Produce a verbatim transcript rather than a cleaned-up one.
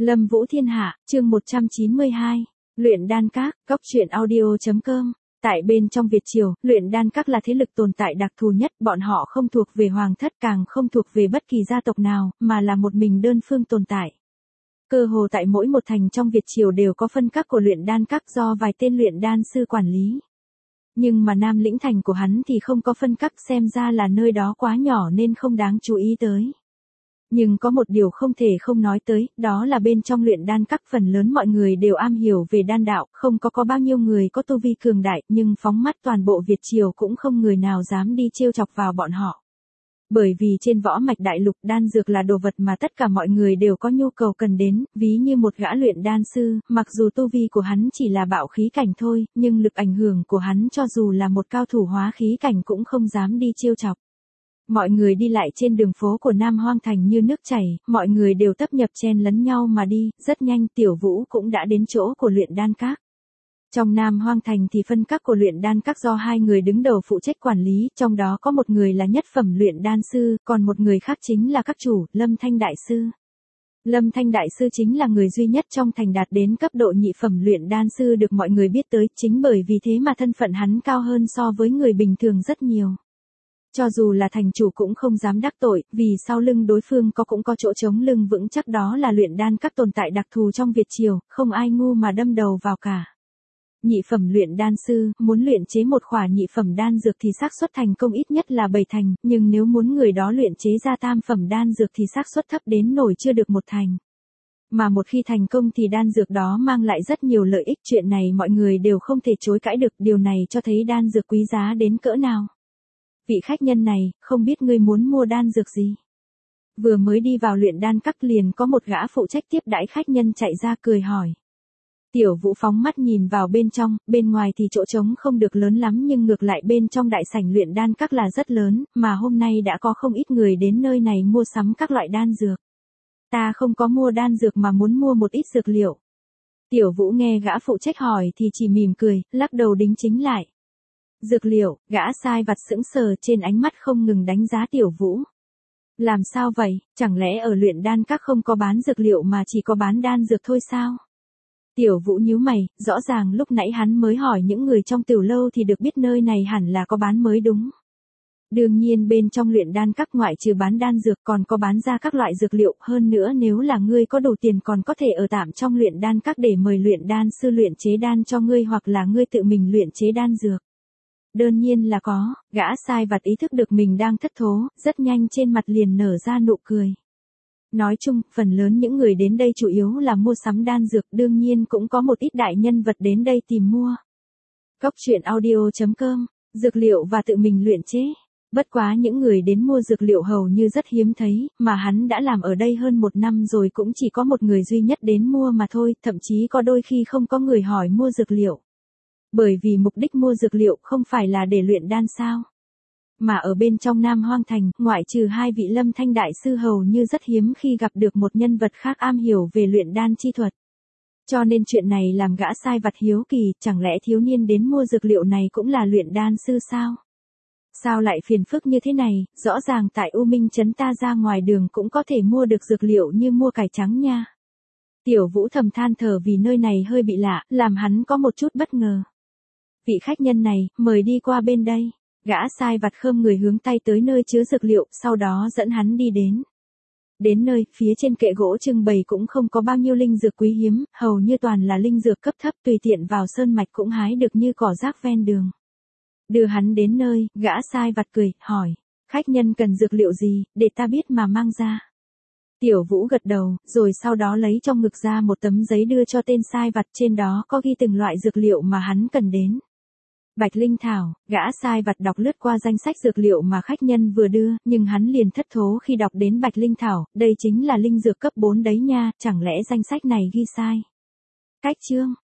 Lâm Vũ Thiên Hạ, chương một trăm chín mươi hai. Luyện đan các, cóc truyện audio chấm com. Tại bên trong Việt Triều, luyện đan các là thế lực tồn tại đặc thù nhất, bọn họ không thuộc về hoàng thất càng không thuộc về bất kỳ gia tộc nào, mà là một mình đơn phương tồn tại. Cơ hồ tại mỗi một thành trong Việt Triều đều có phân các của luyện đan các do vài tên luyện đan sư quản lý. Nhưng mà Nam Lĩnh thành của hắn thì không có phân các, xem ra là nơi đó quá nhỏ nên không đáng chú ý tới. Nhưng có một điều không thể không nói tới, đó là bên trong luyện đan các phần lớn mọi người đều am hiểu về đan đạo, không có có bao nhiêu người có tu vi cường đại, nhưng phóng mắt toàn bộ Việt Triều cũng không người nào dám đi trêu chọc vào bọn họ. Bởi vì trên võ mạch đại lục đan dược là đồ vật mà tất cả mọi người đều có nhu cầu cần đến, ví như một gã luyện đan sư, mặc dù tu vi của hắn chỉ là bạo khí cảnh thôi, nhưng lực ảnh hưởng của hắn cho dù là một cao thủ hóa khí cảnh cũng không dám đi trêu chọc. Mọi người đi lại trên đường phố của Nam Hoang Thành như nước chảy, mọi người đều tấp nhập chen lấn nhau mà đi, rất nhanh Tiểu Vũ cũng đã đến chỗ của luyện đan các. Trong Nam Hoang Thành thì phân các của luyện đan các do hai người đứng đầu phụ trách quản lý, trong đó có một người là nhất phẩm luyện đan sư, còn một người khác chính là các chủ, Lâm Thanh Đại Sư. Lâm Thanh Đại Sư chính là người duy nhất trong thành đạt đến cấp độ nhị phẩm luyện đan sư được mọi người biết tới, chính bởi vì thế mà thân phận hắn cao hơn so với người bình thường rất nhiều. Cho dù là thành chủ cũng không dám đắc tội, vì sau lưng đối phương có cũng có chỗ chống lưng vững chắc, đó là luyện đan các tồn tại đặc thù trong Việt Triều, không ai ngu mà đâm đầu vào cả. Nhị phẩm luyện đan sư, muốn luyện chế một khỏa nhị phẩm đan dược thì xác suất thành công ít nhất là bảy thành, nhưng nếu muốn người đó luyện chế ra tam phẩm đan dược thì xác suất thấp đến nổi chưa được một thành. Mà một khi thành công thì đan dược đó mang lại rất nhiều lợi ích, chuyện này mọi người đều không thể chối cãi được, điều này cho thấy đan dược quý giá đến cỡ nào. Vị khách nhân này, không biết ngươi muốn mua đan dược gì? Vừa mới đi vào luyện đan các liền có một gã phụ trách tiếp đãi khách nhân chạy ra cười hỏi. Tiểu Vũ phóng mắt nhìn vào bên trong, bên ngoài thì chỗ trống không được lớn lắm nhưng ngược lại bên trong đại sảnh luyện đan các là rất lớn, mà hôm nay đã có không ít người đến nơi này mua sắm các loại đan dược. Ta không có mua đan dược mà muốn mua một ít dược liệu. Tiểu Vũ nghe gã phụ trách hỏi thì chỉ mỉm cười, lắc đầu đính chính lại. Dược liệu, gã sai vặt sững sờ, trên ánh mắt không ngừng đánh giá Tiểu Vũ. Làm sao vậy, chẳng lẽ ở luyện đan các không có bán dược liệu mà chỉ có bán đan dược thôi sao? Tiểu Vũ nhíu mày, rõ ràng lúc nãy hắn mới hỏi những người trong tiểu lâu thì được biết nơi này hẳn là có bán mới đúng. Đương nhiên bên trong luyện đan các ngoại trừ bán đan dược còn có bán ra các loại dược liệu, hơn nữa nếu là ngươi có đủ tiền còn có thể ở tạm trong luyện đan các để mời luyện đan sư luyện chế đan cho ngươi hoặc là ngươi tự mình luyện chế đan dược. Đương nhiên là có, gã sai vặt ý thức được mình đang thất thố, rất nhanh trên mặt liền nở ra nụ cười. Nói chung, phần lớn những người đến đây chủ yếu là mua sắm đan dược, đương nhiên cũng có một ít đại nhân vật đến đây tìm mua. Cóc truyện audio chấm com, dược liệu và tự mình luyện chế. Bất quá những người đến mua dược liệu hầu như rất hiếm thấy, mà hắn đã làm ở đây hơn một năm rồi cũng chỉ có một người duy nhất đến mua mà thôi, thậm chí có đôi khi không có người hỏi mua dược liệu. Bởi vì mục đích mua dược liệu không phải là để luyện đan sao. Mà ở bên trong Nam Hoang Thành, ngoại trừ hai vị Lâm Thanh Đại Sư hầu như rất hiếm khi gặp được một nhân vật khác am hiểu về luyện đan chi thuật. Cho nên chuyện này làm gã sai vặt hiếu kỳ, chẳng lẽ thiếu niên đến mua dược liệu này cũng là luyện đan sư sao? Sao lại phiền phức như thế này, rõ ràng tại U Minh Trấn ta ra ngoài đường cũng có thể mua được dược liệu như mua cải trắng nha. Tiểu Vũ thầm than thở vì nơi này hơi bị lạ, làm hắn có một chút bất ngờ. Vị khách nhân này, mời đi qua bên đây. Gã sai vặt khom người hướng tay tới nơi chứa dược liệu, sau đó dẫn hắn đi đến. Đến nơi, phía trên kệ gỗ trưng bày cũng không có bao nhiêu linh dược quý hiếm, hầu như toàn là linh dược cấp thấp, tùy tiện vào sơn mạch cũng hái được như cỏ rác ven đường. Đưa hắn đến nơi, gã sai vặt cười, hỏi, khách nhân cần dược liệu gì, để ta biết mà mang ra. Tiểu Vũ gật đầu, rồi sau đó lấy trong ngực ra một tấm giấy đưa cho tên sai vặt, trên đó có ghi từng loại dược liệu mà hắn cần đến. Bạch Linh Thảo, gã sai vặt đọc lướt qua danh sách dược liệu mà khách nhân vừa đưa, nhưng hắn liền thất thố khi đọc đến Bạch Linh Thảo, đây chính là linh dược cấp bốn đấy nha, chẳng lẽ danh sách này ghi sai. Cách chương,